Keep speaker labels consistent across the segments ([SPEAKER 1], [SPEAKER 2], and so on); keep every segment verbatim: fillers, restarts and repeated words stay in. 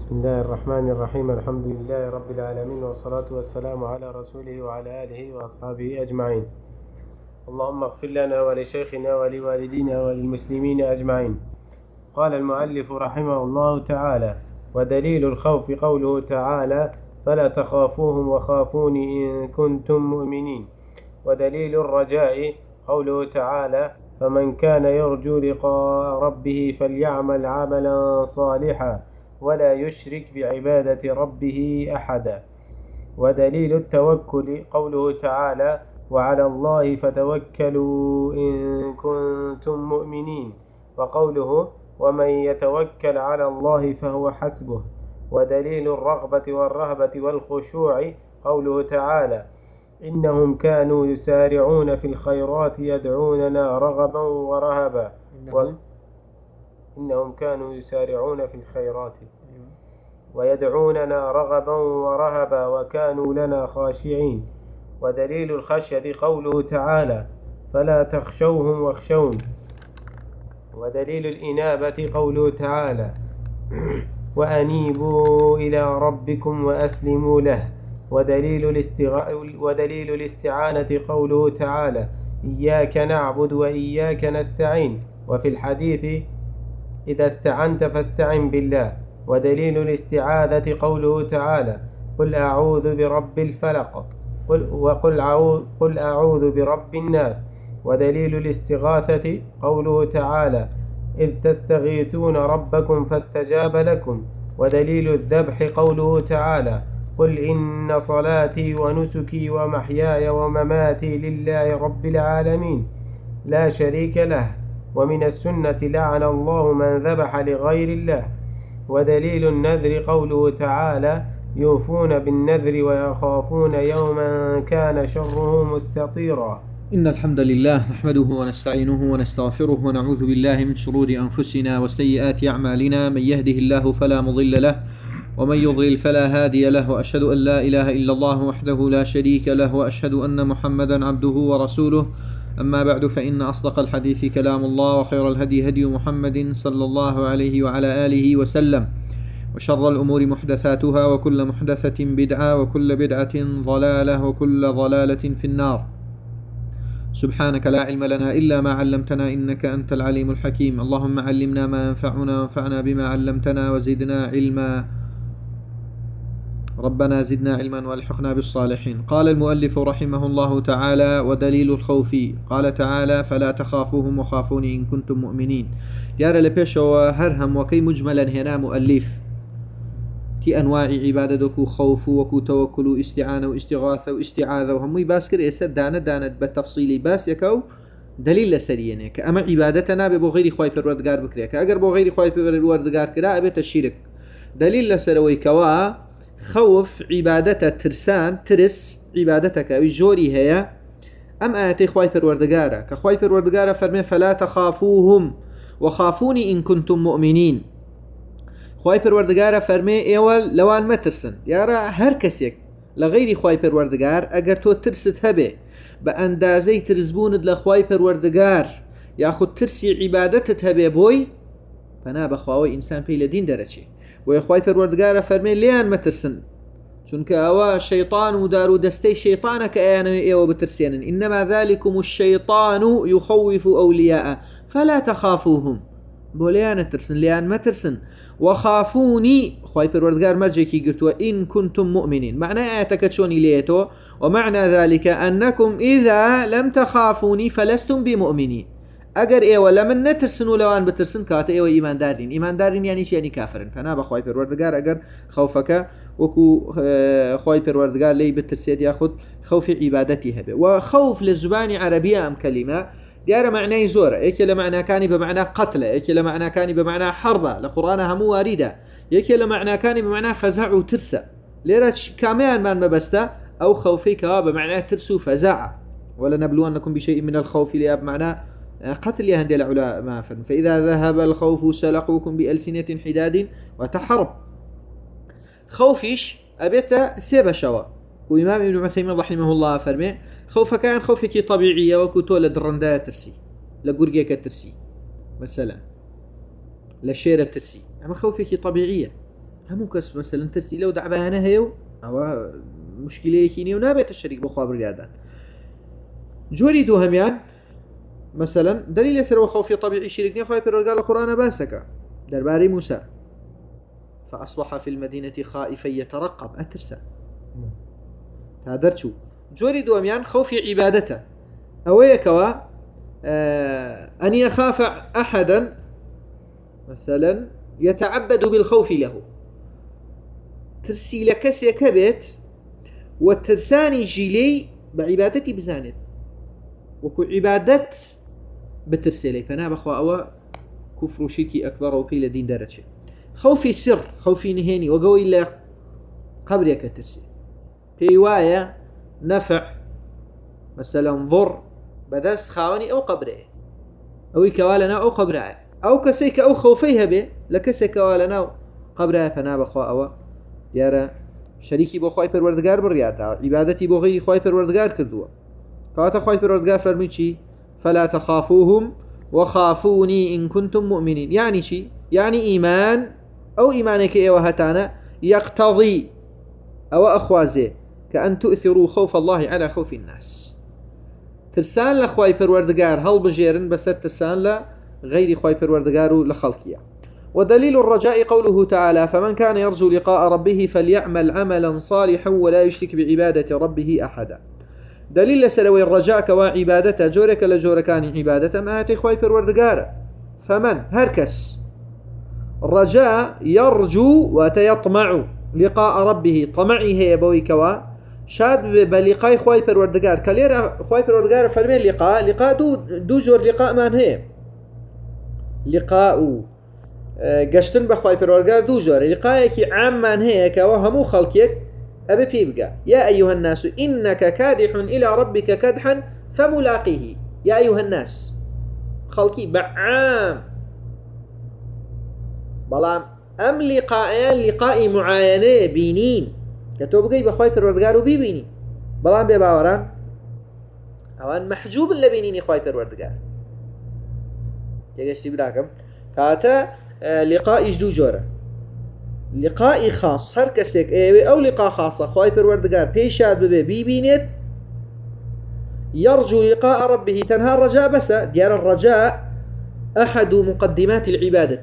[SPEAKER 1] بسم الله الرحمن الرحيم. الحمد لله رب العالمين، والصلاة والسلام على رسوله وعلى آله وأصحابه أجمعين. اللهم اغفر لنا ولشيخنا ولوالدينا وللمسلمين أجمعين. قال المؤلف رحمه الله تعالى: ودليل الخوف قوله تعالى: فلا تخافوهم وخافوني إن كنتم مؤمنين. ودليل الرجاء قوله تعالى: فمن كان يرجو لقاء ربه فليعمل عملا صالحا ولا يشرك بعبادة ربه أحدا. ودليل التوكل قوله تعالى: وعلى الله فتوكلوا إن كنتم مؤمنين. وقوله: ومن يتوكل على الله فهو حسبه. ودليل الرغبة والرهبة والخشوع قوله تعالى: إنهم كانوا يسارعون في الخيرات يدعوننا رغبا ورهبا. و... إنهم كانوا يسارعون في الخيرات ويدعوننا رغبا ورهبا وكانوا لنا خاشعين. ودليل الخشية قوله تعالى: فلا تخشوهم واخشون. ودليل الإنابة قوله تعالى: وأنيبوا إلى ربكم وأسلموا له. ودليل, الاستغ... ودليل الاستعانة قوله تعالى: إياك نعبد وإياك نستعين. وفي الحديث: إذا استعنت فاستعن بالله. ودليل الاستعاذة قوله تعالى: قل أعوذ برب الفلق قل وقل أعوذ, قل أعوذ برب الناس. ودليل الاستغاثة قوله تعالى: إذ تستغيثون ربكم فاستجاب لكم. ودليل الذبح قوله تعالى: قل إن صلاتي ونسكي ومحياي ومماتي لله رب العالمين لا شريك له. ومن السنة: لعن الله من ذبح لغير الله. ودليل النذر قوله تعالى: يوفون بالنذر ويخافون يوما كان شره مستطيرا.
[SPEAKER 2] إن الحمد لله نحمده ونستعينه ونستغفره ونعوذ بالله من شرور أنفسنا وسيئات أعمالنا، من يهده الله فلا مضل له ومن يضلل فلا هادي له، وأشهد أن لا إله إلا الله وحده لا شريك له، وأشهد أن محمدا عبده ورسوله. أما بعد، فإن أصدق الحديث كلام الله، وخير الهدي هدي محمد صلى الله عليه وعلى آله وسلم، وشر الأمور محدثاتها، وكل محدثة بدعة، وكل بدعة ضلالة، وكل ضلالة في النار. سبحانك لا علم لنا إلا ما علمتنا إنك أنت العليم الحكيم. اللهم علمنا ما ينفعنا وانفعنا بما علمتنا وزدنا علما. ربنا زدنا علما والحقنا بالصالحين. قال المؤلف رحمه الله تعالى: ودليل الخوف قال تعالى: فلا تخافوهم وخافوني إن كنتم مؤمنين. يارا لبيش وهرهم وكي مجملا هنا مؤلف تي أنواع عبادتك: خوف وكو توكل واستعانة واستغاثة واستعاذة، وهم يباسكر يسد دانا دانا بالتفصيل باس يكو دليل لسرينك. أما عبادتنا ببو غير خواهي بالوردقار بكريك، أقر بو غير خواهي بالوردقار كرا أبيت الشرك. دليل لسروي كوا خوف عبادته ترسان ترس عبادتك وجوري هي أم آتي خواهي بالوردقارة كخواهي بالوردقارة فرمي: فلا تخافوهم وخافوني إن كنتم مؤمنين. خواهي بالوردقارة فرمي: ايوال لوان ما ترسن يارا هر كسيك لغيري خواهي بالوردقار اگر تو ترست هبه باندازي ترزبوند لخواهي بالوردقار ياخد ترسي عبادتت هبه بوي فنا بخواهي إنسان بي لدين درجي. ويخواهي بالوردقارة فرمي: ليان ما ترسن چونك اوا شيطان ودارو دستي شيطانك ايانا ايو بترسين، انما ذلكم الشيطان يخوف اولياء فلا تخافوهم. بوليان ترسن ليان ما ترسن. وخافوني خواهي بالوردقار مرجيكي قلتوا إن كنتم مؤمنين. معنى آياتك شوني ليتو، ومعنى ذلك أنكم إذا لم تخافوني فلستم بمؤمنين. أجر إيه ولا من نترسنوا لوان بترسن كات إيه وإيمان دارين. إيمان دارين يعني شيء يعني كافرين. فأنا بخواهي بالوردقار أجر خوفك وكو خواهي بالوردقار لي بترسيد ياخد خوف عبادتي هبه. وخوف للزبان عربية أم كلمة ديار معنى زورة، إيك لمعنى كان بمعنى قتل، إيك لمعنى كان بمعنى حرب، لقرآن هم واردة، إيك لمعنى كان بمعنى فزع وترسى. ليرش كامان من مبستا أو خوفيك بمعنى ترس وفزع. ولا نبلونكم بشيء من الخوف ليا بمعنى قتل يهندي العلماء. فإذا ذهب الخوف سلقوكم بألسنة حداد وتحرب. خوفيش أبيت سيب شوا. وإمام ابن عثيمين رحمه الله فرمي: خوفك كان خوفك طبيعية وكتو لدرندا ترسي لقرقيك ترسي مثلا لشيرة ترسي، أما خوفك طبيعية. همو كس مثلا ترسي لو دعبانه هيو او مشكله كيني ونابت الشريك بو خبر يادان جوري دو هميان مثلا دليل سر وخوف طبيعي شريك نخوي قال القرآن باسك درباري موسى فأصبح في المدينة خائفا يترقب أترسى هذا شو جوري دو هميان خوف عبادته أو يكوا آه أن يخاف أحدا مثلا يتعبد بالخوف له ترسي لكس يكبت والترساني جيلي بعبادتي بزانت وكو عبادت بترسلي فانا بخوا أوا كفر وشركي أكبر وكي لدين دارتش خوفي سر خوفي نهيني وقوي إلا قبرك ترسي في وايا نفع مثلا ضر بدس خاوني أو قبره أو كوالنا أو قبره أو كسيك أو خوفيها به لكسي كوالنا أو قبره فانا بخوا أوا يارا شريكي بو خواهي پروردگار برياتا عبادتي بو غيري خواهي پروردگار كردوا كواتا خواهي پروردگار فرمي چي فلا تخافوهم وخافوني إن كنتم مؤمنين يعني شي يعني إيمان أو إيمانك إيوه هتانا يقتضي أو أخوازي كأن تؤثروا خوف الله على خوف الناس ترسان لخواهي پروردگار هل بجيرن بس ترسان لغيري خواهي پروردگار لخلقيا ودليل الرجاء قوله تعالى فمن كان يرجو لقاء ربه فليعمل عملا صالحا ولا يشرك بعبادة ربه أحدا دليل سلوي الرجاء كوا عبادته جورك لجوركان عبادته ما هاتي خواي پروردگار فمن هركس رجاء يرجو وتيطمع لقاء ربه طمعي هي بوي كوا شاد بلقاء خواي پروردگار كلير خواي پروردگار فرمي لقاء لقاء دو دو جور لقاء من هي لقاء قشتن بخواي پروردگار دو جور لقاءك عام من هي كوا همو خلقك أبي بيبقى يا أيها الناس إنك كادح إلى ربك كدحا فملاقيه يا أيها الناس خلقي بعام بلام أم لقاء لقاء معاينة بينين كتوبقي بخواي پروردگار وبيبيني بلام بيباوران أوان محجوب لبينيني خواي پروردگار يقشتي براكم كاتا لقاء جدو جورة لقاء خاص هر كسيك ايوه او لقاء خاصة خواهي پروردگار بيشاد ببي بيبينيت يرجو لقاء ربه تنهى الرجاء بس ديار الرجاء أحد مقدمات العبادة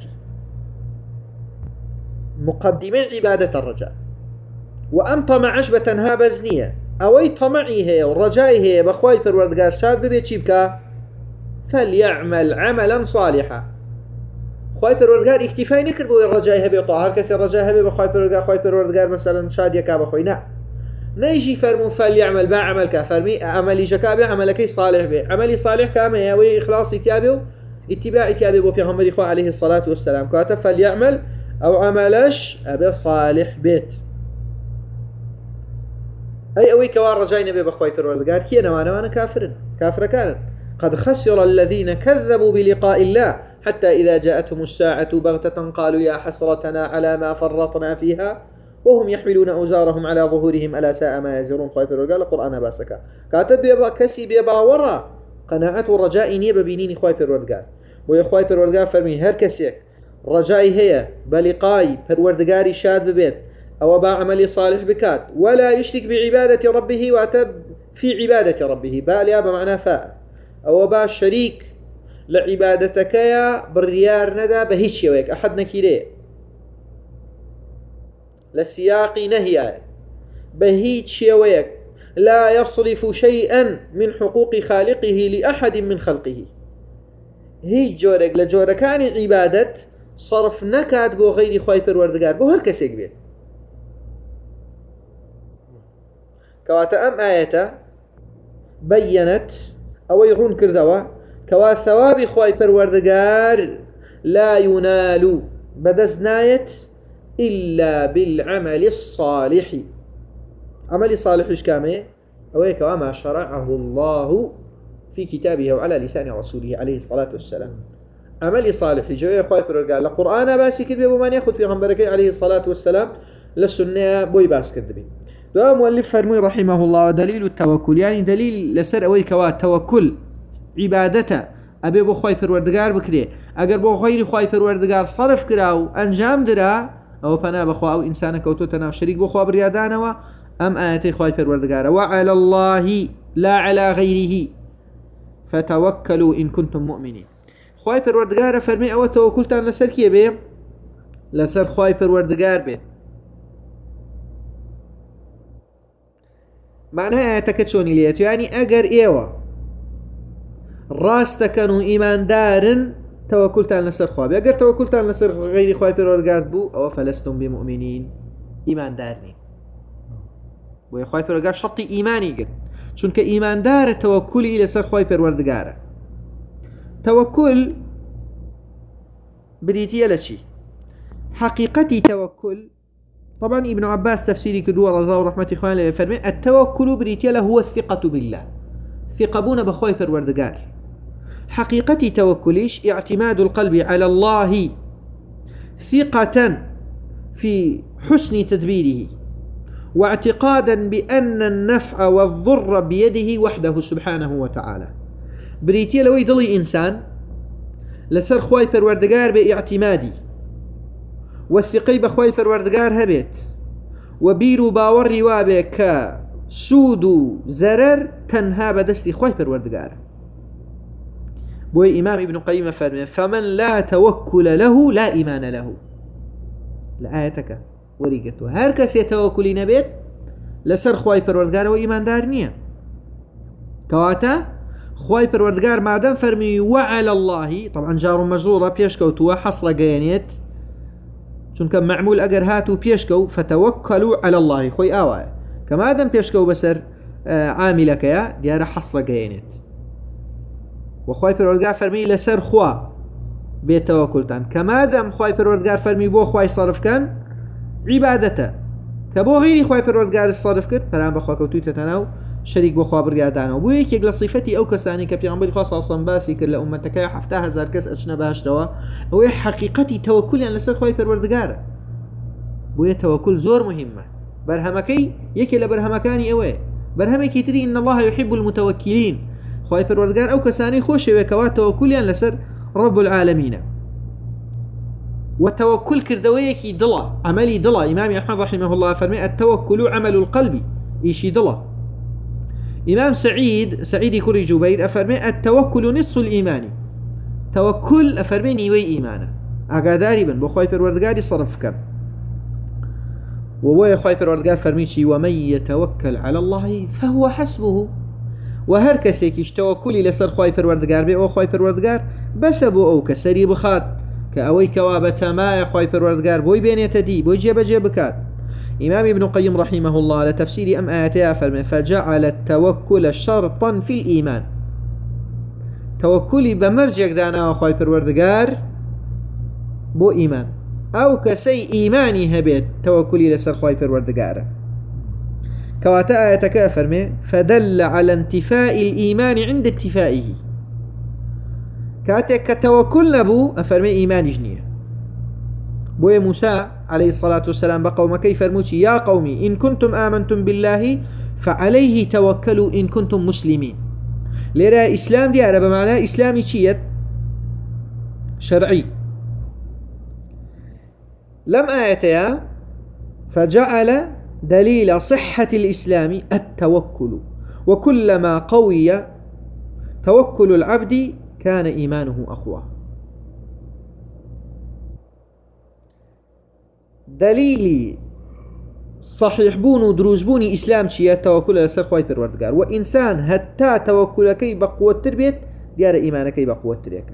[SPEAKER 2] مقدمات عبادة الرجاء وأن طمعش بتنهى بزنية أوي طمعي هي والرجاء هي بخواهي پروردگار شاد ببي چيبكا فليعمل عملا صالحا خواهي پروردگار اكتفاي نكر بو الرجاء هبه طاهر كسي الرجاء هبه بخواهي پروردگار خواهي پروردگار مثلا شاد يكا بخوي نا نيجي فرمون فليعمل با عمل كفرمي عملي جكابه عملكي صالح به عملي صالح كامه يوي إخلاص اتيابه اتباع اتيابه بو پیغمبر إخوة عليه الصلاة والسلام كاتب فليعمل أو عملش أبي صالح بيت أي أوي كوار رجاء نبي بخواهي پروردگار كي نوانا وانا كافرن كافر كان قد خسر الذين كذبوا بلقاء الله حتى إذا جاءتهم الساعة بغتة قالوا يا حسرتنا على ما فرطنا فيها وهم يحملون أوزارهم على ظهورهم ألا ساء ما يزرون خواهي پروردگار القرآن باسكا كاتب بيبا كسي بيبا ورا قناعة الرجاء نيبا بينيني خواهي پروردگار ويا خواهي پروردگار فرمي هر كسيك رجائي هي بلقاي پروردگاري شاد ببيت أو با عملي صالح بكات ولا يشرك بعبادة ربه واتب في عبادة ربه باليا بمعنى فاء أو با شريك لعبادتك يا بالريار ندى بهيج شويك أحد نكيري لسياق نهي بهيج شويك لا يصرف شيئا من حقوق خالقه لأحد من خلقه هيج جورك لجوركان عبادة صرف نكات بو غير خواهي پروردگار بو هر كسيك بيت كواتا أم آية بيّنت أو يغون كردوا كوا ثواب خواهي پروردگار لا ينال بدزنايت إلا بالعمل الصالح عمل صالح إيش كامي أو كوا ما شرعه الله في كتابه وعلى لسان رسوله عليه الصلاة والسلام عمل صالح جوية خواهي پروردگار لقرآن باسي كذبه بمان ياخد في غنبرك عليه الصلاة والسلام للسنة بوي باس كذبين دعا مؤلف فرمي رحمه الله دليل التوكل يعني دليل لسر أوي كوا التوكل عبادته أبي بو خواهي پروردگار بكري أگر بو غير خواهي پروردگار صرف كراو أنجام درا أو فنا بخوا أو إنسان كوتوتنا شريك بخوا بريادانوا أم آياتي خواي پروردگار وعلى الله لا على غيره فتوكلوا إن كنتم مؤمنين خواي پروردگار فرمي أو توكلتان لسر كيه بيه لسر خواي پروردگار بيه معناها آياتك چوني ليت يعني أجر إيوه راستكنوا إيمان دار توكلتان لسر خواي بيه أجر توكلتان لسر غير خواي پروردگار بو أو فلستم بمؤمنين إيمان دارني بۆیە خی پەروەردگار شەرتی ئیمانی گرت چونکە ئیماندارە تەوەکولی لەسەر خی پەروەردگارە تەوەکل بریتیە لە چی حقیقەتی تەوەکل طبعا ابن عباس تفسيري كدوا رضا ورحمة خوان لي فرمي التوكل بريتيا له هو الثقة بالله ثقبون بخوي پروردگار حقيقتي توكليش اعتماد القلب على الله ثقة في حسن تدبيره واعتقادا بأن النفع والضر بيده وحده سبحانه وتعالى بريتيا لو يضلي إنسان لسر خواي پروردگار باعتمادي والثقي بخواي پروردگار هبت وبيرو باوري وابك سود زرر تنها بدستي خواي پروردگار بوي إمام ابن قيم فرمي فمن لا توكل له لا إيمان له لآيتك وريقته هركس يتوكلي نبيت لسر خواي پروردگار وإيمان دار نية كواتا خواي پروردگار مادام فرمي وعلى الله طبعا جار مجرورة بيشكوتوا حصل قيانيت چونکە معمول ئەگەر هاتو پێشکەو فتوكلوا على الله خۆی ئاوایە کە مادەم پێشکەو بەسەر عاملەکەیە دیارە حەسڵە گەیەنێت وخوای پەروەردگار فەرمی لەسەر خوا بێتەوەکولتان کە مادەم خوای پەروەردگار فەرمی بۆ خوای سەرفکەن عیبادەتە کە بۆ غیری خوای پەروەردگار سەرف کرد پەرام بەخوا کەوتویتە ناو شەریک بۆ خوا بڕیادانەوە بۆ یەکێک لە صیفەتی ئەو کەسانی کە پێغەمبەری خوا صلی الله علیه و سلم باسی کرد لە ئومەتەکەی هەفتە هەزار کەس ئەچنە بەهەشتەوە ئەوەی حەقیقەتی تەوەکولیان لەسەر خوای پەروەردگارە بۆیە تەوەکل زۆر مهمە بەرهەمەکەی یەکێ لە بەرهەمەکانی ئەوەیە بەرهەمێکی تری إن الله يحب المتوكلين خوای پەروەردگار ئەو کەسانی خۆشەوێ کەوا تەوەکولیان لەسەر رب العالمینە وتوكل كردويكي ضلا عملي ضلا إمام أحمد رحمه الله فرمي التوكل عمل القلب إيشي ضلا إمام سعيد سعيد كوري جبير أفرمي التوكل نصف الإيمان توكل أفرمي وي إيمانا أقاداري بن بخواي پروردگاري صرف كان ووي خواي پروردگار فرميشي ومن يتوكل على الله فهو حسبه وهر كسيكيش توكلي لسر خواي پروردگار بي أو خواي پروردگار بس أبو أو كسري بخات كأوي كوابة ما يخواي پروردگار بوي بين يتدي بوي جيب جيبكات إمام ابن قيم رحمه الله لتفسير أم آياتها فرمي فجعل التوكل شرطا في الإيمان توكلي بمرجك دانا وخواي پروردگار بو إيمان أو كسي إيماني هبيت توكلي لسر خواي پروردگار كواتا آياتك فرمي فدل على انتفاء الإيمان عند انتفائه كاتك كتوكل نبو أفرمي إيمان جنيه بويا موسى عليه الصلاة والسلام بقوم كيف فرموشي يا قومي إن كنتم آمنتم بالله فعليه توكلوا إن كنتم مسلمين ليرى إسلام دي عرب معناه إسلامي شيت شرعي لم آيتها فجعل دليل صحة الإسلام التوكل وكلما قوي توكل العبد كان إيمانه أقوى دليلي صحيح بونو دروز بوني إسلام شيء توكل لسر خواي پروردگار وإنسان هتا توكلكي بقوة تربيت ديار إيمانكي بقوة تربيت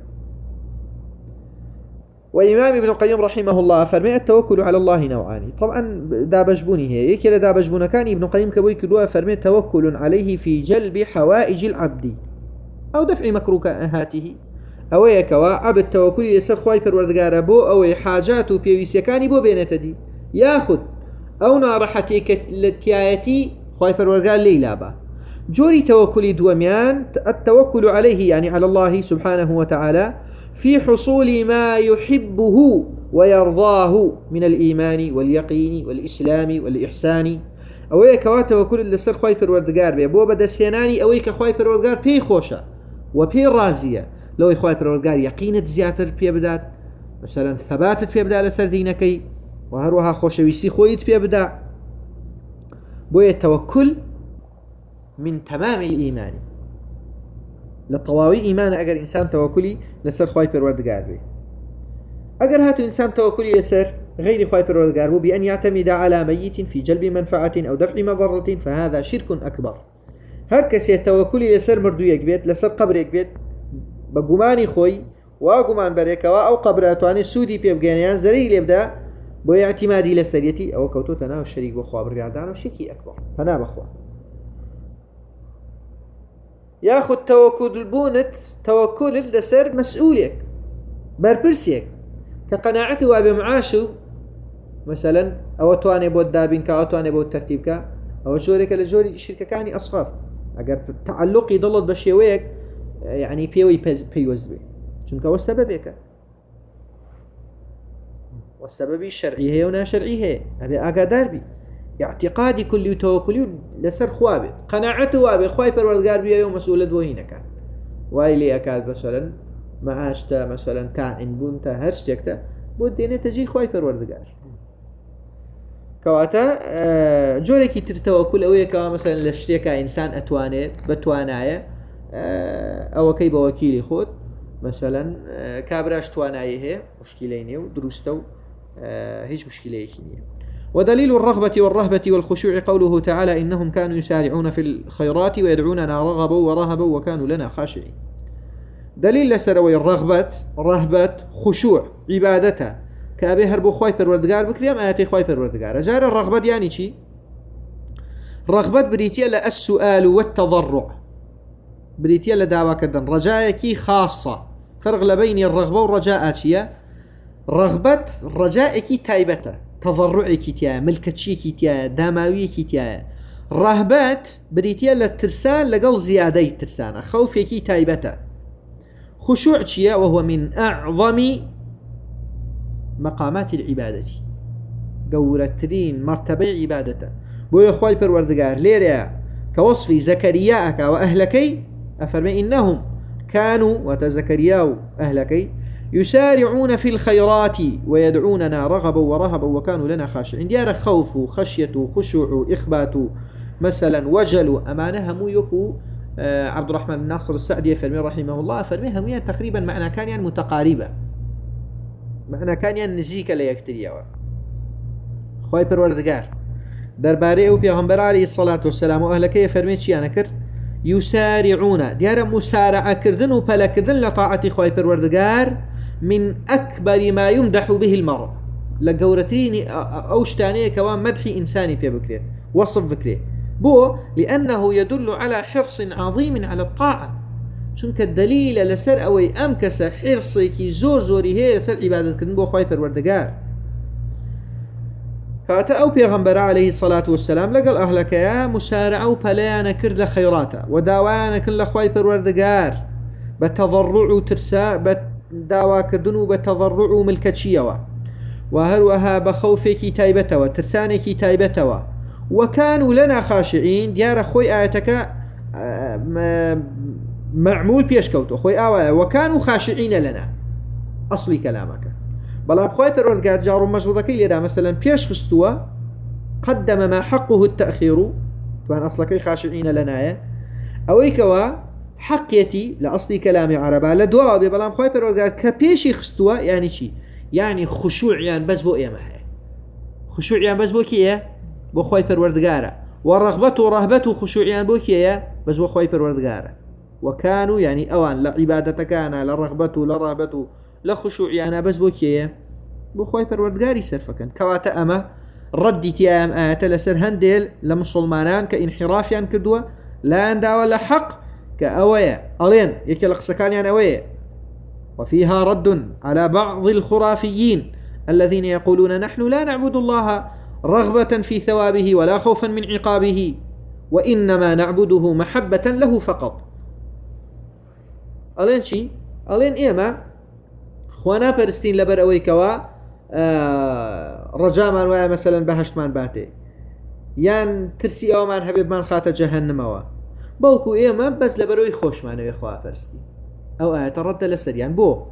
[SPEAKER 2] وإمام ابن القيم رحمه الله فرمي التوكل على الله نوعان طبعا دابجبوني هي يكي لدابجبون كان ابن القيم كبوي كدوا فرمي توكل عليه في جلب حوائج العبد أو دفع مكروهاته أو يكوا عبد توكل لسر خواي پروردگار بو أو حاجات بيويسيكاني بو بينتدي ياخد أو نارحتي كتياتي خواي پروردگار ليلا با جوري توكل دوميان التوكل عليه يعني على الله سبحانه وتعالى في حصول ما يحبه ويرضاه من الإيمان واليقين والإسلام والإحسان أو يكوا توكل لسر خواي پروردگار بي بو بدسيناني أو يك خواي پروردگار بي خوشا وبي رازية لو إخوائي پروردگار يقينت زياتر بي بدات مثلا ثباتت بي بدات لسر دينكي وهروها خوشويسي خويت بي بدا بو التوكل من تمام الإيمان لطواوي إيمان أجر إنسان توكلي لسر خواي پروردگار بي أجر هاتو إنسان توكلي لسر غير خواي پروردگار بو بأن يعتمد على ميت في جلب منفعة أو دفع مضرة فهذا شرك أكبر. هر كسي توكلي لسر مردو يكبيت لسر قبر يكبيت بقماني خوي وقمان بريكوا أو قبر أتواني سودي بيبقانيان زري ليبدا بو اعتمادي لسريتي أو كوتو تناو الشريك بخوا برقعدان وشكي أكبر فنا بخوا ياخد توكل بونت توكل لسر مسؤوليك بربرسيك كقناعته وبمعاشه مثلا أو تواني بود دابينك أو تواني بود ترتيبك أو جورك لجوري شركة كاني أصغر أجر تعلقي ضلت بشيويك يعني بيوي بيوز بي شنك هو السببك والسبب الشرعي هي ونا شرعي هي أبي أقدر بي اعتقادي كل توكلي لسر خوابه قناعته وابي خواي پروردگار بيه يوم مسؤولة بوهينه كان وايلي أكاد مثلا معاشتا مثلا تعين بونتا هرشتكتا بود دينه تجي خواي پروردگار كواتا جوريكي تر توكل أوية كوا مثلا لشتيكا إنسان أتواني بتوانايا أو كي بوكيلي خود مثلا كابراش توانايا هي مشكليني ودروستو هيج مشكليني. ودليل الرغبة والرهبة والخشوع قوله تعالى إنهم كانوا يسارعون في الخيرات ويدعوننا رغبا ورهبا وكانوا لنا خاشعين. دليل لسروي الرغبة رهبة خشوع عبادتها كأبي هربو خواي پروردگار بكريم آياتي خواي پروردگار جار الرغبة يعني چي؟ رغبة بريتيا للسؤال والتضرع بريتيا لدعوة كدن رجاءكي خاصة فرق لبين الرغبة والرجاء چيا؟ رغبة رجائكي تايبته تضرعكي تيا ملكتشيكي تيا داماويكي تيا رهبات بريتيا للترسان لقل زيادة ترسان خوفكي تايبته خشوع تيا وهو من أعظم مقامات العبادة قورترين مرتبة عبادته بو يخوي پروردگار ليريا كوصف زكرياءك وأهلكي أفرمي إنهم كانوا وتزكرياء أهلكي يسارعون في الخيرات ويدعوننا رغبا ورهبا وكانوا لنا خاشعين ديار خوف خشية خشوع إخبات مثلا وجل أمانها مو يكو آه عبد الرحمن بن ناصر السعدي فرمي رحمه الله فرمي هميا تقريبا معنى كان يعني متقاربة معنى كان يعني نزيك ليكتريا خواهي پروردگار درباري او پیغمبر عليه الصلاة والسلام وأهلكي فرمي چي أنا كر يسارعون ديار مسارعة كردن وبلا كردن لطاعة خواهي پروردگار من أكبر ما يمدح به المرء لقورتين أوشتانية كوان مدح إنساني في بكري وصف بكري بو لأنه يدل على حرص عظيم على الطاعة شنك الدليل لسر أوي أمكس حرصك زور زوري هي لسر عبادة كردن بو خواهي پروردگار كاتا أو پیغمبر عليه الصلاة والسلام لقل أهلك يا مسارعة وبلايانا كرد لخيراتا وداوانا كن لخواهي پروردگار بتضرع ترساء داوا كردنو بتضرع ملكتشيوا وهروها بخوفك تايبتوا وترسانك تايبتوا وكانوا لنا خاشعين ديار خوي آياتك معمول بيشكوتو خوي آوايا وكانوا خاشعين لنا أصلي كلامك بلا بخواي پروردگار جار مجبوركي ليرا مثلا بيش خستوا قدم ما حقه التأخير طبعا أصلكي خاشعين لنا أويكوا حقيتي لأصلي كلامي عربا لدعاء بلا بخواي پروردگار كبيشي خستوا يعني شي يعني خشوع يعني بس بو إيه محي خشوع يعني بس بو كيه بو خواي پروردگار ورغبته ورهبته خشوع يعني بو كيه بس بو خواي پروردگار وكانوا يعني أوان لعبادتك كان لرغبته لرهبته لخشوع يعني بس بو كيه بو خواي پروردگاري سرفكن كواتا أما ردي تيام آيات لسر هندل لمسلمانان كإنحراف يعني كدوا لا اندا ولا حق كأوية ألين يكلق سكان يعني أوية وفيها رد على بعض الخرافيين الذين يقولون نحن لا نعبد الله رغبة في ثوابه ولا خوفا من عقابه وإنما نعبده محبة له فقط ألين شي ألين إيما خوانا پرستين لبر أوي كوا آه رجاء من ويا مثلا بهشت من باتي يان ترسي أو من حبيب من خاطة جهنم وا بلكو إيما بس لبروي خوش معنوي خوا پرستين أو آيات الرد لسريان بو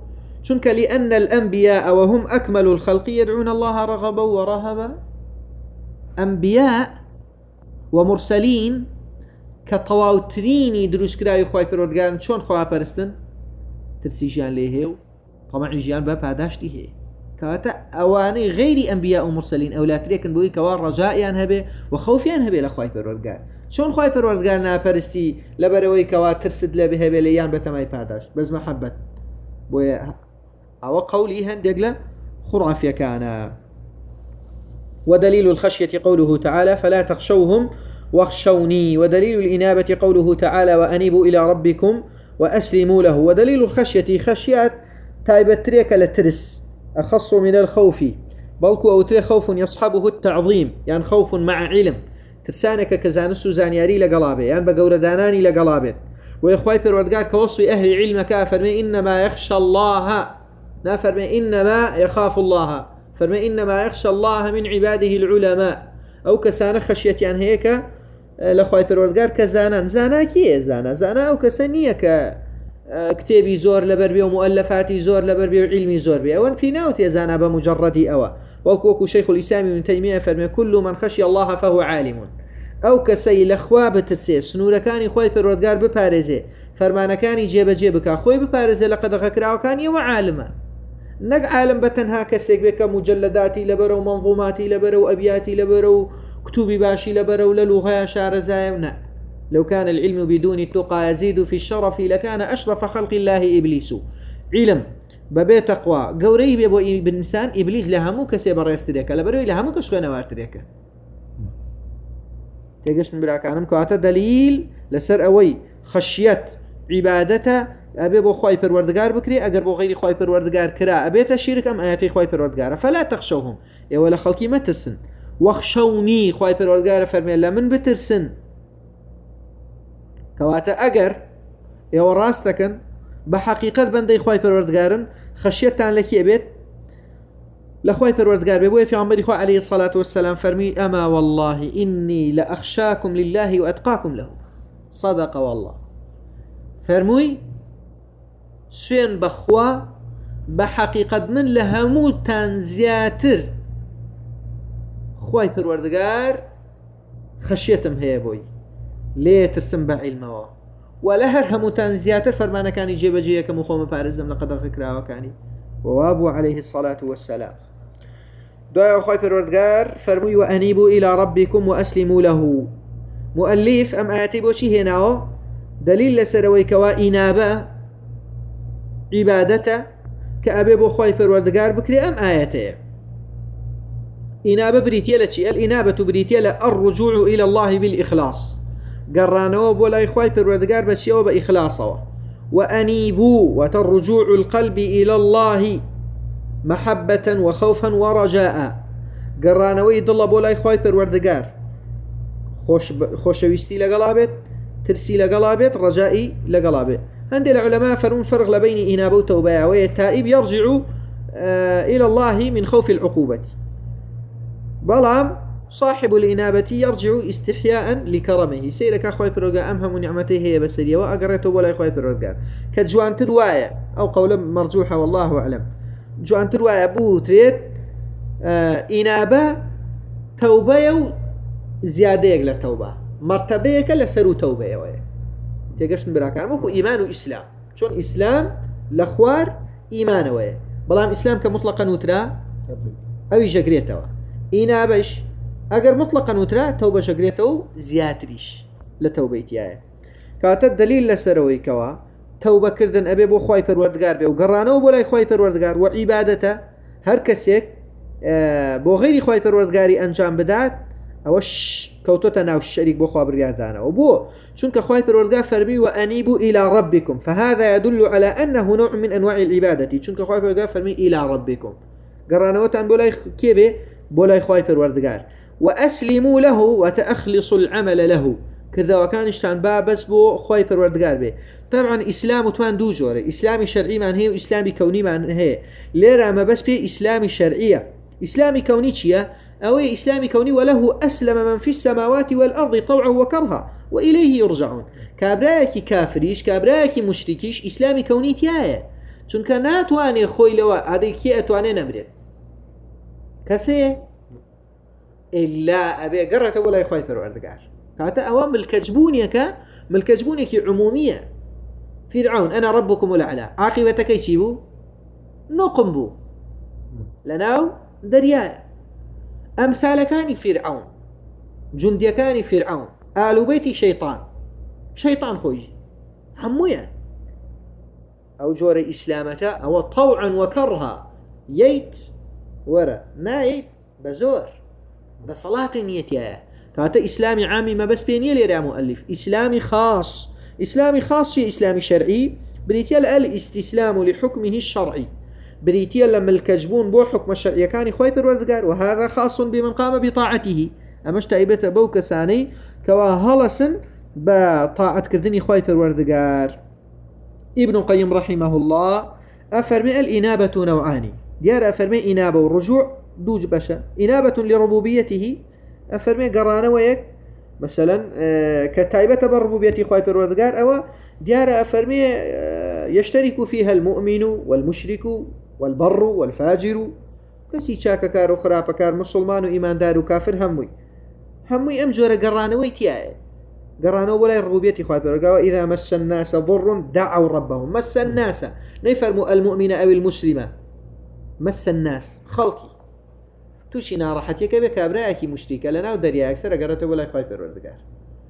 [SPEAKER 2] چونك لأن الأنبياء وهم أكمل الخلق يدعون الله رغبا ورهبا. أنبياء ومرسلين كطواوتريني دروس كراي خواي پروردگارن چون خوا پرستن ترسي جيان ليه طمع جيان باب هاداشتي هي كاتا اواني غير انبياء ومرسلين اولاتريكن بوي كوار رجائيان هبه وخوفيان هبه لخواي پروردگار شون خواي پروردگار نا پرستي لبروي كوا ترسد له هبه ليان بتماي پاداش بس محبت بوي او قولي هندقله خرافيه كان. ودليل الخشيه قوله تعالى فلا تخشوهم واخشوني. ودليل الإنابة قوله تعالى وأنيبوا إلى ربكم وأسلموا له. ودليل الخشية خشية تايبتريك لترس أخص من الخوف بلكو أو تري خوف يصحبه التعظيم يعني خوف مع علم ترسانك كزانسو زانياري لقلابه يعني بقور داناني لقلابه. ويخواي بروردقار كوصف أهل علم كافر إنما يخشى الله نافر إنما يخاف الله فرمي إنما يخشى الله من عباده العلماء أو كسانة خشية يعني هيك لخواي پروردگار كزانان زانا كيه زانا زانا أو كسانية ككتابي زور لبربي ومؤلفاتي زور لبربي وعلمي زور بي أوان بيناوتي زانا بمجرد أوا وكوكو شيخ الإسلام ابن تيمية فرمي كل من خشي الله فهو عالم أو كسي لخوا بترسي سنورة كاني خواي پروردگار بپارزي فرمانا كاني جيب جيبك خوي بپارزي لقد غكراو كاني وعالما نق عالم بتنها كسيك بك مجلداتي لبرو منظوماتي لبرو أبياتي لبرو كتبي باشي لبرو للغة شارزايونا. لو كان العلم بدون التقى يزيد في الشرف لكان أشرف خلق الله إبليس. علم ببيت تقوى قوري بيبو بالإنسان إبليس لهمو كسيب الرئيستريكا لبرو لهمو كشغينا وارتريكا تيقش من براك عنم كواتا دليل لسر أوي خشيت عبادته أبي بو خواي پروردگار بكري أجر بو غير خواي پروردگار كرا أبي تشيرك أم آياتي خواي پروردگار فلا تخشوهم يا ولا خلقي ما ترسن واخشوني خواي پروردگار فرمي لا من بترسن كواتا أجر يا وراستكن بحقيقة بندي خواي پروردگارن خشيتان لك أبيت لخواي پروردگار بيبوي في عمري خوا عليه الصلاة والسلام فرمي أما والله إني لأخشاكم لله وأتقاكم له صدق والله فرموي سوين بخوا بحقيقة من لهمو تنزياتر خواي پروردگار خشيتم هي بوي ليه ترسم بعلموا ولا هر همو تنزياتر فرمانا كان يجيب جيك مخوم بارزم لقد فكرة وكاني ووابو عليه الصلاة والسلام. دعاء خواي پروردگار فرموي وأنيبوا إلى ربكم وأسلموا له. مؤلف أم آياتي بوشي هنا دليل لسروي كوا إنابة عبادته كأبي بو خواي پروردگار بكري أم آياته إنابة بريتيا لشي الإنابة بريتيا الرجوع إلى الله بالإخلاص قرانوا بولا خواي پروردگار بشي أو بإخلاصه. وأنيبوا وترجوع القلب إلى الله محبة وخوفا ورجاء قرانوي ضل بولا خواي پروردگار خوش ب... خوشويستي لقلابت ترسي لقلابت رجائي لقلابت. عند العلماء فرون فرق لبين إنابة وتوبة والتائب يرجع آه إلى الله من خوف العقوبة بلام صاحب الإنابة يرجع استحياء لكرمه سيرك أخوي بروغا أمهم نعمته هي بسرية وأقرته ولا أخوي بروغا كجوان ترواية أو قولا مرجوحة والله أعلم جوان ترواية بو تريد آه إنابة توبة زيادة للتوبة مرتبة لسرو توبة ويا تيجشن براكان مو إيمان وإسلام شون إسلام لخوار إيمان ويا بلام إسلام كمطلقا نوترا أو يجريته إنابش أجر مطلقا نوترا توبة جريته زياتريش لتوبيتي كات الدليل لسروي كوا توبة كردن أبي بو خواي پروردگار بي وقرانو بولاي خواي پروردگار وعبادته هر كسيك آه بو غير خواي پروردگاري أنجام بدات أوش كوتوتا ناو الشريك بو خوا برياردانا وبو شنك خواي پروردگار فرمي وأنيبوا إلى ربكم فهذا يدل على أنه نوع من أنواع العبادة شنك خواي پروردگار فرمي إلى ربكم قرانوتان بولاي كيبه بولاي خواي پروردگار وأسلموا له وتأخلصوا العمل له كذا وكان اشتان بابس بو خواي پروردگار به. طبعا إسلام توان دو جوره إسلامي شرعي من هي وإسلامي كوني من هي ليرا ما بس بي إسلامي شرعية إسلامي كوني چيا أو إسلامي كوني وله أسلم من في السماوات والأرض طوعا وكرها وإليه يرجعون كابرايكي كافريش كابرايكي مشركيش إسلامي كوني تيايا چونکە ناتوانێ خۆی لەوە ئادەی کێ ئەتوانێ نەبرێت کەسێ ئللا ئەبێ گەڕێتەوە بۆ لای خۆی پەروەردگار کاتە ئەوە ملکەجبوونیەکە ملکەجبوونێکی عمومیە فرعون أنا ربكم الأعلى عاقبتەکەی چی بوو نوقم بوو لەناو دەریایە ئەمثالەکانی فرعون جوندیەکانی فرعون ئالوبەیتی شەیطان شەیطان خۆی هەموویان ئەو جۆرە ئیسلامەتە ئەوە طەوعا وەکەڕها یەیت وەرە نایەیت بە زۆر بەسەڵاتە نیەتیایە کاتە ئیسلامی عامی مەبەست پێ نییە لێرە مؤلف ئیسلامی خاص إسلامي خاص شيء إسلامي شرعي بريتيا الاستسلام لحكمه الشرعي بريتيا لما الكجبون بو حكم الشرعي كان خوي پروردگار وهذا خاص بمن قام بطاعته أمش تايبة بو كساني كوا هلسن بطاعة كذني خوي پروردگار ابن القيم رحمه الله أفرمي الإنابة نوعان ديار أفرمي إنابة والرجوع دوج بشا إنابة لربوبيته أفرمي قرانا ويك مثلا كتايبة بربوبية خواهي پروردگار أو ديار أفرمي يشترك فيها المؤمن والمشرك والبر والفاجر كسي شاك كار وخراب كار مسلمان وإيمان دار وكافر هموي هموي أمجور قرانوي تياي قرانو ولا ربوبية خواهي پروردگار وإذا مس الناس ضر دعوا ربهم مس الناس نيفرم المؤمن أو المسلم مس الناس خلقي توشي ناڕەحەتیەکە بێ کابراایەکی مشتریکە لەناو دەریایەک سەر ئەگەڕێتەوە لای خۆی پەروەردگار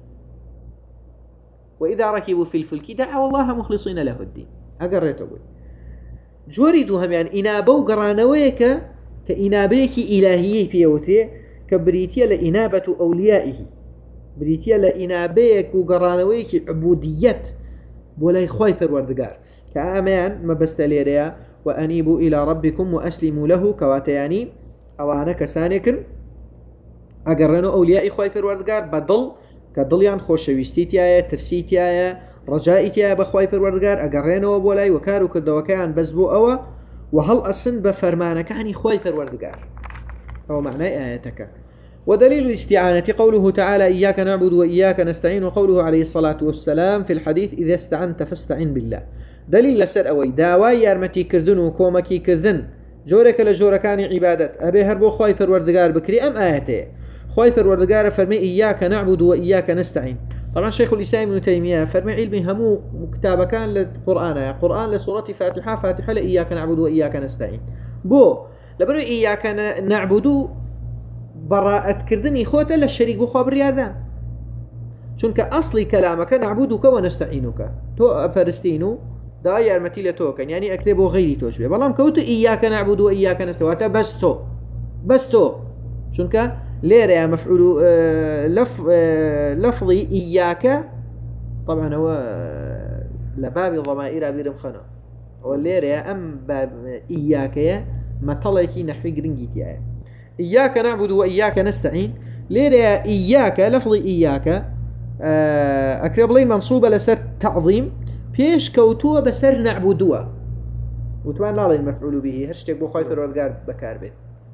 [SPEAKER 2] وإذا ركبوا في الفلك دعوا الله مخلصين له الدين ئەگەڕێتەوە جۆری دووهەمیان ئینابە و گەڕانەوەیەکە کە ئینابەیەکی ئیلاهیەی پێوتێ کە بریتیە لە ئینابەت و ئەولیائیه بریتیە لە ئینابەیەک و گەڕانەوەیەکی عبودیەت بۆ لای خۆی پەروەردگار کە ئەمەیان مەبەستە لێرەیە وأنيبوا إلى ربكم وأسلموا له كواتياني ئەوانە کەسانێکن ئەگەڕێنەوە ئەولیای خۆی پەروەردگار بە دڵ کە دڵیان خۆشەویستی تایە ترسی تایە ڕەجای تایە بە خۆی پەروەردگار ئەگەڕێنەوە بۆ لای وەکار و کردەوەکەیان بەس بۆ ئەوە و هەڵ ئەسن بە فەرمانەکانی خۆی پەروەردگار ئەوە معنای ئاەتەکە ودليل الاستعانة قوله تعالى إياك نعبد وإياك نستعين وقوله عليه الصلاة والسلام في الحديث إذا استعنت فاستعن بالله دليل لسر أوي داواي يارمتي كردن وكومكي كردن جورك لجوركاني عبادت أبي هربو خواي پروردگار بكري أم آياته خواي پروردگار فرمي إياك نعبد وإياك نستعين طبعا شيخ الإسلام ابن تيمية فرمي علمي همو كتابة كان للقرآن يا قرآن لسورة فاتحة فاتحة لإياك نعبد وإياك نستعين بو لبرو إياك نعبد براءة كردني خوته للشريك بخوا بالرياردان چونك أصلي كلامك نعبدك ونستعينك تو أبرستينو دا يارمتي لتوكن يعني أكتبه غيري توشبه بلام كوتو إياك نعبد وإياك نستعين بس تو بس تو چونك ليرة يا مفعول آه لف آه لفظي إياك طبعا هو آه لباب ضمائر بيرم خنا هو ليرة يا أم باب إياك يا ما طلعكي نحوي جرينجيتي إياك نعبد وإياك نستعين ليرة يا إياك لفظي إياك آه أكرب لي منصوبة لسر تعظيم بيش كوتوه بسر نعبدوه وتوان لا المفعول به هرشتك بو خايف الوردقار بكار بيت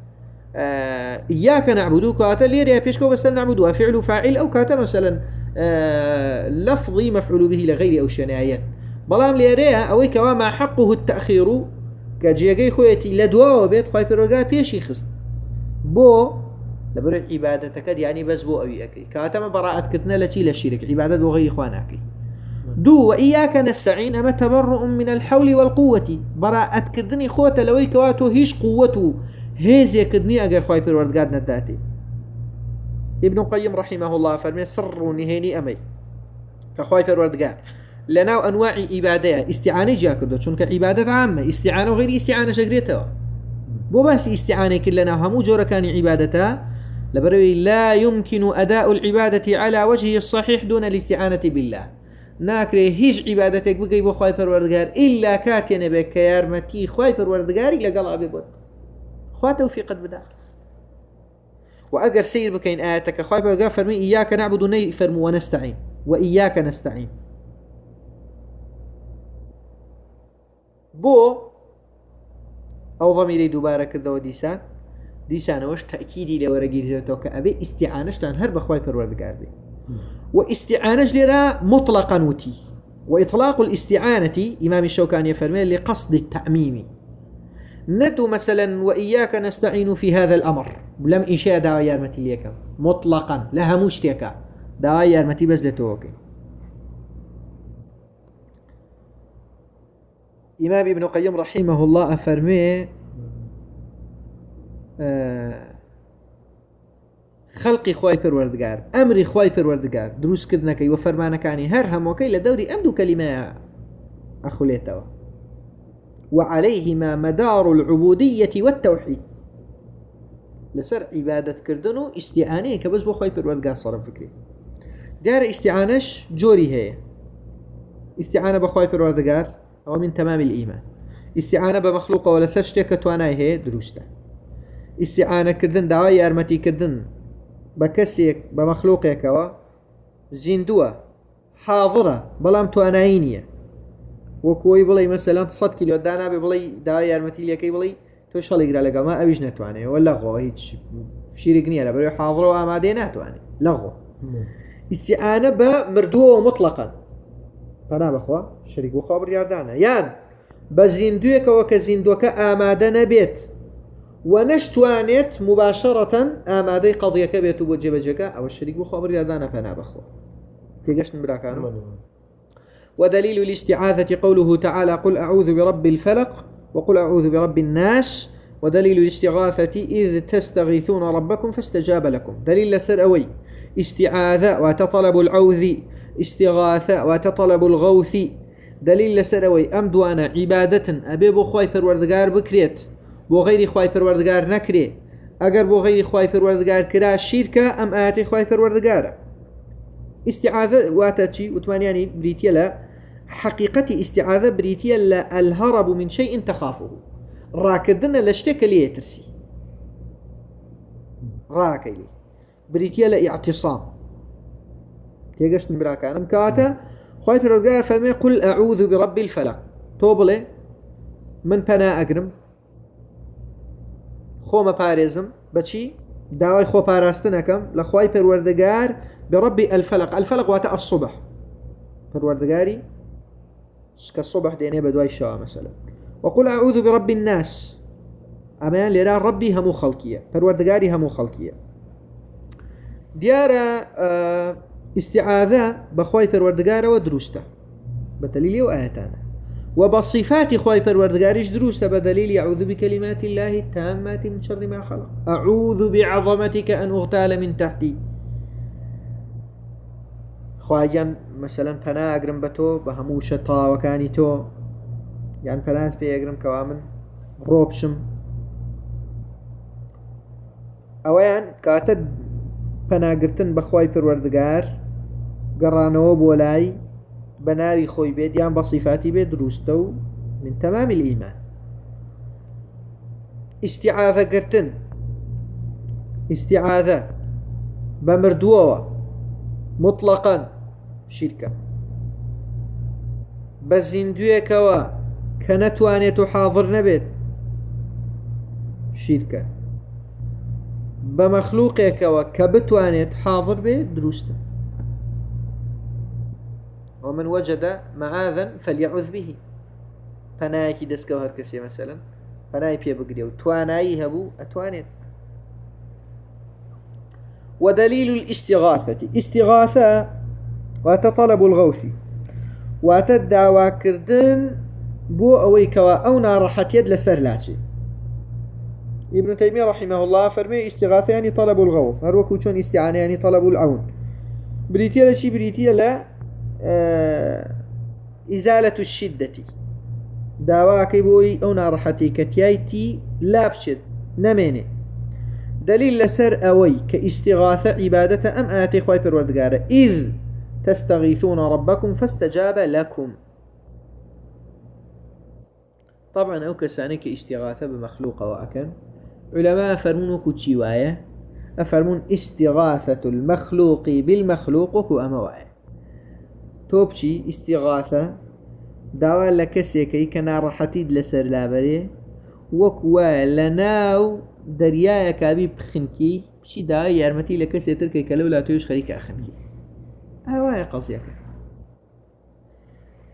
[SPEAKER 2] آه إياك نعبدو كاتا ليريا بيش كو بسر نعبدوه فعل فاعل أو كاتا مثلا آه لفظي مفعول به لغير أو شنايات بلام ليريا أوي كوا ما حقه التأخير كجيغي خويتي لدواء بيت خايف الوردقار بيش يخص بو لبرع عبادتك يعني بس بو أوي أكي كاتا براءة كتنا لشي للشرك عبادت وغير إخواناكي دو وإياك نستعين أما تبرؤ من الحول والقوة براءة كردني خوته لوي كواتو هيش قوته هيزي كدني أجر خواي پروردگار نداتي ابن القيم رحمه الله فرمي سر نهيني أمي كخواي پروردگار لناو أنواع عبادة استعانة جا كردو چونك عبادة عامة استعانة وغير استعانة شجريتها بو بس استعانة كلنا همو جورا كان عبادتها لبروي لا يمكن أداء العبادة على وجهه الصحيح دون الاستعانة بالله ناكري هیچ عبادتك بقي بو خواي پروردگار إلا كاتين بك كيارمتي خواي پروردگاري لقل أبي بود خوا توفيقت بدا وأقر سير بكين آياتك خواي پروردگار فرمي إياك نعبد وني فرمو ونستعين وإياك نستعين بو أو ضميري دوبارة كردو ديسان ديسان وش تأكيدي لورقيري توك أبي استعانشتان هر بخواي پروردگار بي واستعانة لرا مطلقا وتي وإطلاق الاستعانة إمام الشوكاني يفرمي لقصد التعميم ندو مثلا وإياك نستعين في هذا الأمر لم إنشاء دعوة يارمتي ليك مطلقا لها مشتكى دعوة يارمتي بس لتوكي. إمام ابن القيم رحمه الله أفرمي آه خلقي خواي پروردگار أمري خواي پروردگار دروس كدنكي وفرمانكاني هر هموكي لدوري أمدو كلمة أخوليتوا وعليهما مدار العبودية والتوحيد لسر عبادة كردنو استعانة كبس بو خواي پروردگار صرف فكري دار استعانش جوري هي استعانة بخواي پروردگار أو من تمام الإيمان استعانة بمخلوقة ولا سرشتك تواناي هي دروسته استعانة كردن دعاية أرمتي كردن بكسيك بمخلوقك و زندوة حاضرة بلام تواناينية وكوي بلي مثلا صد كيلو دانا بلي دعاية أرمتي ليكي بلي توش خلي يقرأ لك ما أبيش نتواني ولا لغو هيك شيرقنية لبري حاضرة وآمادي نتواني لغو استعانة بمردوة مطلقا فنا بخوا شريك وخابر ياردانا يان بزندوك وكزندوك آمادة نبيت ونشتوانيت مباشرة آمادي قضيك بيتو بجبجك أو الشريك وخابر ياردانا فنا بخوا تيجشن براكانو. ودليل الاستعاذة قوله تعالى قل أعوذ برب الفلق وقل أعوذ برب الناس. ودليل الاستغاثة إذ تستغيثون ربكم فاستجاب لكم دليل سرأوي استعاذة وتطلب العوذ استغاثة وتطلب الغوث دليل لسروي أم دوانا عبادة أبي بو خواي پروردگار بكريت بو غير خواي پروردگار نكري أجر بو غير خواي پروردگار كرا شركة أم آتي خواي پروردگار استعاذة واتتي وتمانياني بريتيا لا حقيقة استعاذة بريتيا لا الهرب من شيء تخافه راكدنا لاشتك ليه ترسي راكيلي بريتيا لا اعتصام تيجش نبراكان مكاتا خواهي پروردگار فرمي قل أعوذ برب الفلق توبلي من پنا أقرم خو ما پاريزم بچي داوي خو پاراستنكم لخواهي پروردگار برب الفلق الفلق واتا الصبح پروردگاري كالصبح ديني بدواي الشواء مثلا. وقل أعوذ برب الناس أمان لرا ربي همو خلقية پروردگاري همو خلقية ديارة آه استعاذة بخواي پروردگار ودروسته بدليل وآياتنا وبصفات خواي پروردگارش دروسته بدليل أعوذ بكلمات الله التامات من شر ما خلق أعوذ بعظمتك أن أغتال من تحتي خواهيان مثلا پنا أقرم بتو بهمو شطا وكاني تو يعني پنات بي أقرم كوامن روبشم أوان كاتد پنا قرتن بخواي پروردگار قرانو بولاي بناوي خوي بيت يعني بصفاتي بيت دروستو من تمام الإيمان. استعاذة قرتن استعاذة بمردوة مطلقا شركة بزندوية كوا كنتوانيتو حاضر نبيت شركة بمخلوقك وكبتوانيت حاضر به دروسته. ومن وجد معاذا فليعوذ به فنايكي دسكو هركسي مثلا فناي بيه بقريو تواناي هبو أتوانيت. ودليل الاستغاثة استغاثة وتطلب الغوث وتدعوى كردن بو أويكوا أو نارحت يد لسر لاتي. ابن تيمية رحمه الله فرمي استغاثة يعني طلب الغوث هروكو چون استعانة يعني طلب العون بريتيا لشي بريتيا لا آه إزالة الشدة داواكي بوي أو نارحتي كتيايتي لابشد نميني دليل لسر أوي كاستغاثة عبادة أم آتي خواي پروردگار إذ تستغيثون ربكم فاستجاب لكم. طبعا أو كساني كاستغاثة بمخلوقة وأكن علماء فرمون كوتشي وايا أفرمون استغاثة المخلوق بالمخلوق وكو أموايا توبشي استغاثة داوا لكسيكي كنا رحتيد لسر لابري وكوا لناو دريايا كابي بخنكي بشي داوا يارمتي لكسي تركي كلو لا تويش خريك أخنكي أهوايا قصيك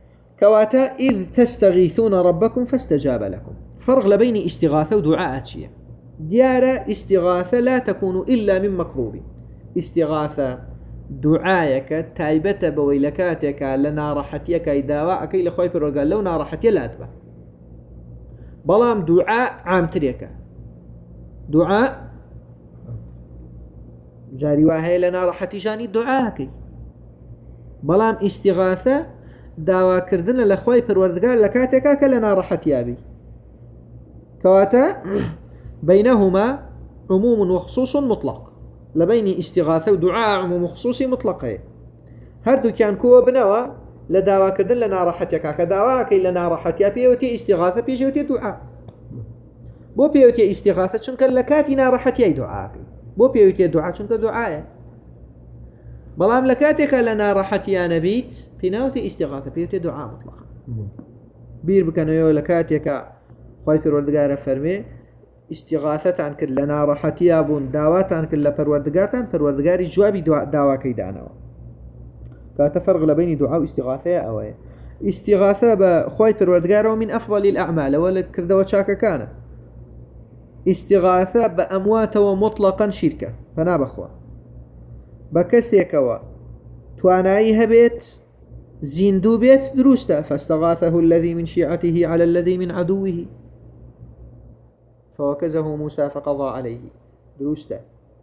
[SPEAKER 2] كواتا إذ تستغيثون ربكم فاستجاب لكم. فرق لبين استغاثة ودعاء شيء. ديارة استغاثة لا تكون إلا من مكروب. استغاثة دعايك تايبة بويلكاتك لنا راحتيك إداواءك إلى خوي برقال لو نارحتي لا أتبع بلام دعاء عام تريك دعاء جاري واهي لنا راحتي جاني دعاءك بلام استغاثة داوا كردن لخوي برقال لكاتك لنا راحتي أبي كواتا بينهما عموم وخصوص مطلق لبين استغاثة ودعاء عموم خصوصي مطلقة هردو كان كوا بنوا لدعوا كردن لنا راحتك كدعواك لنا راحتك بيوتي استغاثة بيجوتي دعاء بو بيوتي استغاثة چونك لكاتنا راحتي دعاء بو بيوتي دعاء چونك دعاء بلام لكاتك لنا راحتي نبيت بنوتي استغاثة بيوتي دعاء مطلقة بير بكانوا لكاتك خوي الوردقار فرمي استغاثة عن كل لنا راحتي أبون دعوات عن كل پروردگارتان پروردگاری جوابی دعوا كيدانوا كاتفرق لبين دعاء واستغاثة أوي استغاثة بخوي پروردگار من أفضل الأعمال ولا كردوا شاكا كان استغاثة بأموات ومطلقا شركة فنابخوا بكسيكوا تواناي هبيت زيندو بيت دروستا فاستغاثه الذي من شيعته على الذي من عدوه فوكزه موسى فقضى عليه دروسته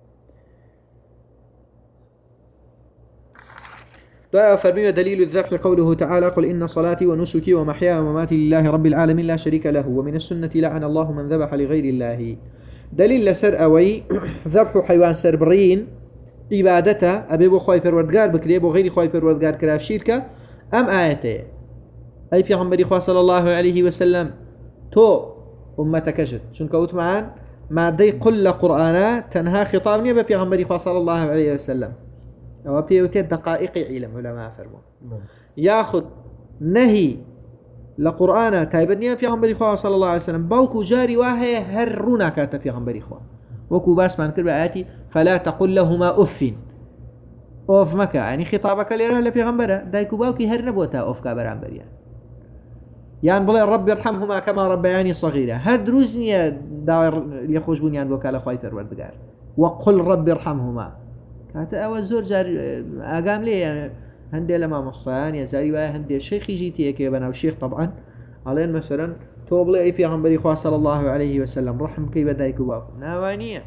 [SPEAKER 2] دعاء فرمي دليل الذبح قوله تعالى قل إن صلاتي ونسكي ومحياي ومماتي لله رب العالمين لا شريك له ومن السنة لعن الله من ذبح لغير الله دليل لسر أوي ذبح حيوان سربرين عبادته أبي بو خواي پروردگار بكري بو غير خواي پروردگار كراف شركة أم آيته أي پیغمبر خواه صلى الله عليه وسلم تو أمتك جد شنك قلت معان ما دي قل قرآن تنها خطاب نية بيغمبر خواه صلى الله عليه وسلم أو بيوتي دقائق علم علماء فرمو ياخذ نهي لقرآن تايبت نية بيغمبر خواه صلى الله عليه وسلم بالكو جاري واهي هرونا كاتا بيغمبر خواه وكو باس من كرب آياتي فلا تقل لهما أف أوف مكا يعني خطابك ليرا لبيغمبر دايكو باوكي هر نبوتا أوف كابران بريان يعني بلا رب يرحمهما كما ربياني صغيرة هر دروزني داير يخوش بنيان وكالة خواي پروردگار وقل رب يرحمهما كاتا أول زور جاري أقام لي يعني هندي لما مصان يا جاري بايا هندي شيخي جيتي كي بنا وشيخ طبعا علين مثلا توبلي أي بيغمبري خواه صلى الله عليه وسلم رحم كي بدايكو باكو ناوانية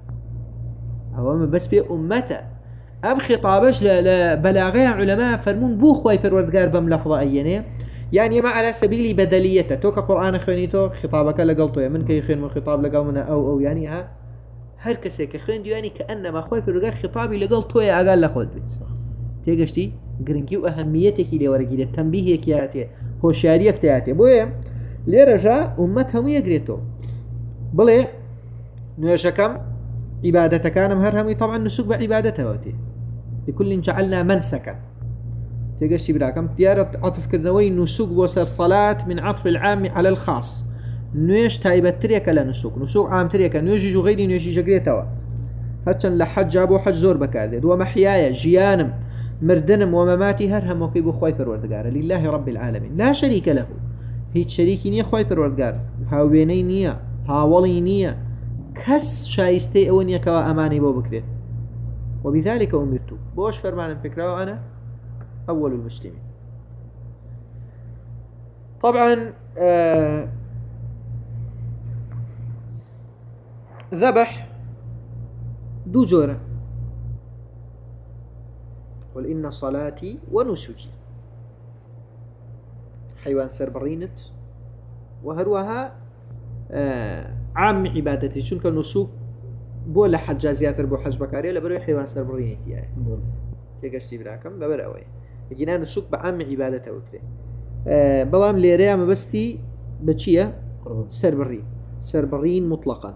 [SPEAKER 2] أولا بس بي أمته أب خطابش لبلاغي علماء فرمون بو خواي پروردگار بم لفظة أيني يعني ما على سبيل بدليته توك قرآن خينيتو خطابك لقلتو من كي خين من خطاب لقلمنا أو أو يعني ها هر كسي كخين ديو يعني كأنما خواي پروردگار خطابي لقلتو يا أقال لخود بي تيقشتي قرنكي وأهميتك اللي ورقيدة تنبيهك ياتي هوشياريك تياتي بويا ليرجع أمتهم يقريتو بلي نوشكم عبادة كان مهرهم طبعا نسوق بعبادته واتي لكل جعلنا منسكا تيقشي براكم ديارة عطف كردنوي نسوق وسر الصلاة من عطف العام على الخاص نويش تايبت تريكا لا نسوق نسوق عام تريكا نوجي جو غيري نوجي جقريتوا هاتشن لحج جابو حج زور بكاردد ومحيايا جيانم مردنم ومماتي هرهم وكيبو خواي پروردگار لله رب العالمين لا شريك له هيت شريكي نية خواي پروردگار هاويني نية هاولي نية كس شايستي اونيا كوا اماني بو بكريت وبذلك امرتو بوش فرمان الفكرة وانا اول المسلمين طبعا آه ذبح دو جورة قل إن صلاتي ونسكي حيوان سربرينت وهروها آه عام عبادتي شنك النسوك بولا حجازيات ربو حج بكارية لبرو حيوان سربرينتي يعني تيقشتي براكم ببر أوي يجينا نسوك بعام عبادته وكذا آه بلام ليريا مبستي بتشيا سربرين سربرين مطلقا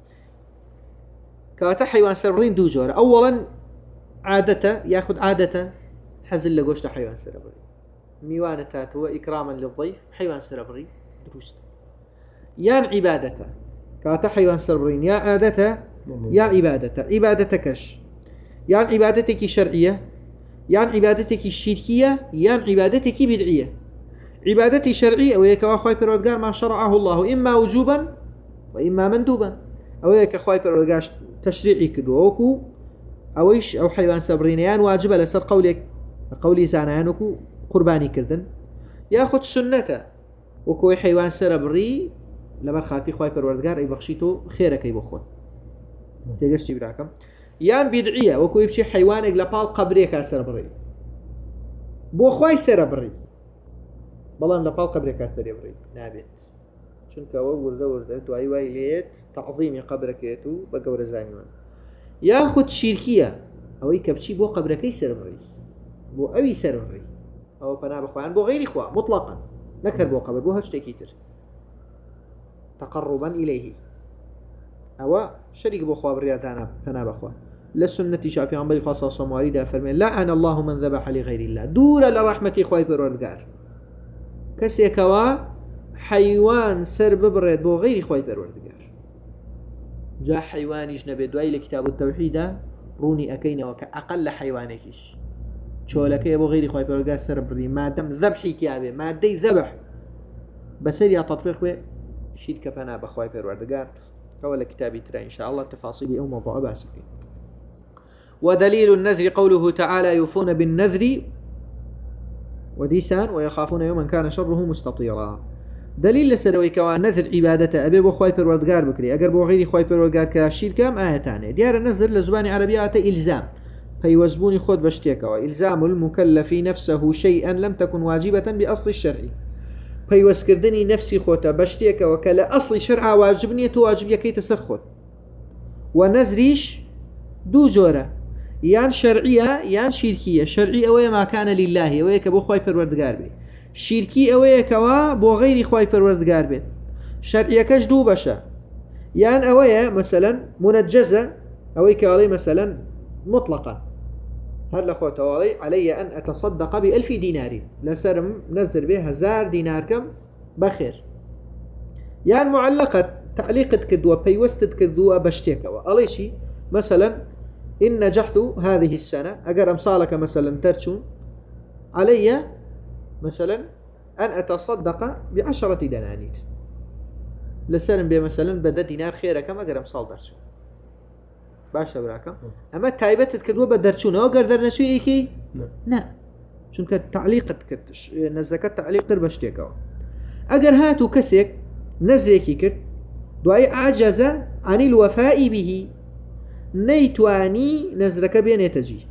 [SPEAKER 2] كاتا حيوان سربرين دو جورة أولا عادته ياخذ عادته حزل لقوشت حيوان سربري ميوانة تاتو إكراما للضيف حيوان سربري دروست يان عبادته كاتا حيوان سربرين يا عادته يا عبادته عبادتكش يان عبادتك شرعية يان عبادتك الشركية يان عبادتك بدعية عبادتي شرعي أو يك أخوي بالودجار ما شرعه الله إما وجوبا وإما مندوبا أو يك أخوي بالودجار تشريعي كدوكو أو إيش أو حيوان سبرينيان واجب لسر قولك قولي زانانكو قرباني كردن ياخذ سنته وكوي حيوان سربري لما خاطي خوي بالودجار أي بخشيتو خيرك أي بخوت تيجي براكم يان بدعية وكوي بشي حيوانك لبال قبريك سربري بو خوي سربري بەڵام لە پاڵ قبرێکا سەری بڕی نابێت چونکەوە وردە وردە دوای وای لێت تەعظیمی قبرەکەێت و بە گەورە زانیوان یاخود شیرکیە ئەوەی کە بچی بۆ قبرەکەی سەربڕی بۆ ئەوی سەربڕی ئەوە پەنا بخوایان بۆ غەیری خوا مطلقاً نەکرد بۆ قبر بۆ هەر شتێکی تر تقربا إليه ئەوە شەریک بۆ خوا بڕیادانا پەنا بخوا لە سنەتی شا پێغەمبەری خوا صلی الله علیه و آله فەرمێ لعن الله من ذبح لغير الله دوورە لە ڕەحمەتی خوای پەروەردگار کەسێکەوە حیوان سەر ببڕێت بۆ غەیری خۆی پەروەردگار جا حیوانیش نەبێت دوای لە کتاب التەوحیدە ڕوونی ئەەکەینەوە کە ئەقل لە حیوانێکیش چۆلەکەی بۆ غەیری خۆی پەروەردگار سەر بڕی مادەم ذەبحی تیاوێ مادەی ذەبح بەسەر یا تەطبیق بێ شید کە پەنا بە خۆی پەروەردگار ئەوە لە کتابی ترا إن شاء الله تفاصيل ئەو مەوضوع باس بکەین. ودليل النذر قوله تعالى يوفون بالنذر وديسان ويخافون يوما كان شره مستطيرا. دليل لسروي كوان نذر عبادته أبي بو خواي پروردگار بكري أجر بو غيري خواي پروردگار كرا شركام آياتانه ديار النذر لزبان عربيات إلزام فيوزبوني خود بشتيك وإلزام المكلف نفسه شيئا لم تكن واجبة بأصل الشرع فيوسكردني نفسي خوتا بشتيك وكلا أصل شرع واجبني تواجب يكي تسر خود ونذريش دو جورة يان شرعية يان شركية شرعي أوي ما كان لله أوي كبو خواي پروردگار بي شركي أوي كوا بو غيري خواي پروردگار بي شرعية كش دو بشا يان أوي مثلا منجزة أوي كوالي مثلا مطلقا هل لخوة توالي علي أن أتصدق بألف دينار لسرم نزل به هزار دينار كم بخير يان معلقة تعليقة كدوة بيوستة كدوة بشتيكوا ألي شي مثلا إن نجحت هذه السنة أجر أمصالك مثلا ترشون علي مثلا أن أتصدق بعشرة دنانير لسالم بي مثلا بدا دينار خيرك كم أجر أمصال درشون باشا براكم أما تايبت تكدوا بدرشون أو أجر درنشي إيكي لا شون كتعليق كتش نزلك التعليق تربشتيك أجر هاتو كسيك نزليكي كت دعي عجز عن الوفاء به نيتواني نذرك بين تجي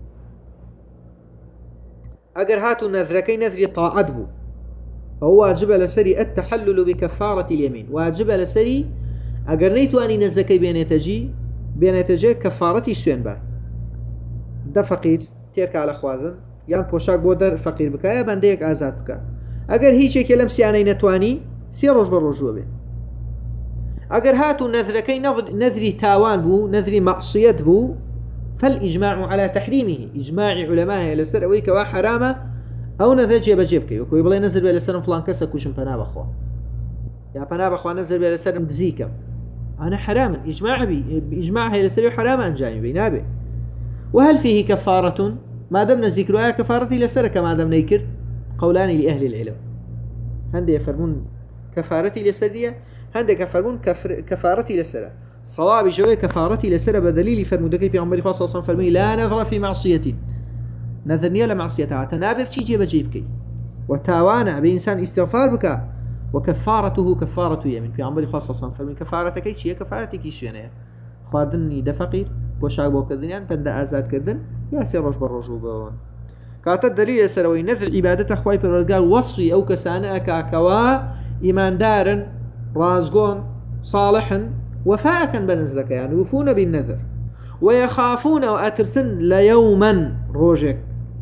[SPEAKER 2] أجر هاتو نذركي نذري طاعت بو أو واجب لسري التحلل بكفارة اليمين واجب لسري أجر نيتواني نذركي بين تجي بين تجي كفارة السوين بار ده فقير تيرك على خوازن يان بوشاك بودر فقير بك يا بنديك آزاد بك أجر هيك كلام سياني نتواني سيروج بالرجوع به أجر هاتو نذركي نذري تاوان بو نذري معصية بو فالإجماع على تحريمه إجماع علماء لسر أويك وحرامة أو نذرجي بجيبك وكوي بلاي نزل بلا سرم فلان كسا كوشم بنا بخوا يا بنا بخوا نزل بلا سرم دزيكم أنا حراما إجماع بي بإجماع هي لسر حراما أنجاني بينابه وهل فيه كفارة ما دمنا ذكرها كفارتي لسر كما دمنا يكر قولان لأهل العلم هندي يفرمون كفارتي لسرية هندك فرمون كفر كفارتي لسرة صواب جوي كفارتي لسرة بدليل فرمودك في عمر خاصة صلى فرمي لا نظر في معصية نذرني لمعصيتها تنابب تيجي بجيبك وتاوانا بإنسان استغفار بك وكفارته كفارة يمين في عمر خاصة صلى فرمي كفارتك شيء كفارتك شيء أنا خادني دفقير بوشاق بوكذنيان بند آزاد كردن يا سيروش بالرجوب كانت الدليل لسرة وينذر عبادته خواي بالرجال وصي أو كسانة كاكوا إيمان دارن رازقون صالحا وفاء بنزلك يعني يوفون بالنذر ويخافون وأترسن ليوما روجك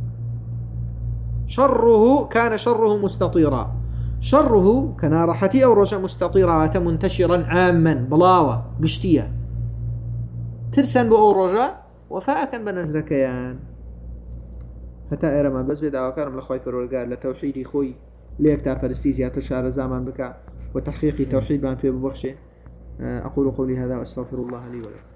[SPEAKER 2] شره كان شره مستطيرا شره كان راحتي أو رجع مستطيرا منتشرا عاما بلاوة قشتية ترسن بأو رجع وفاء بنزلك يعني حتى إرما بس بدأ وكارم لخوي فرولقار لتوحيدي خوي ليك تافرستيزيا تشار زمان بك وتحقيق توحيد بان في ببخشه. أقول قولي هذا وأستغفر الله لي ولكم.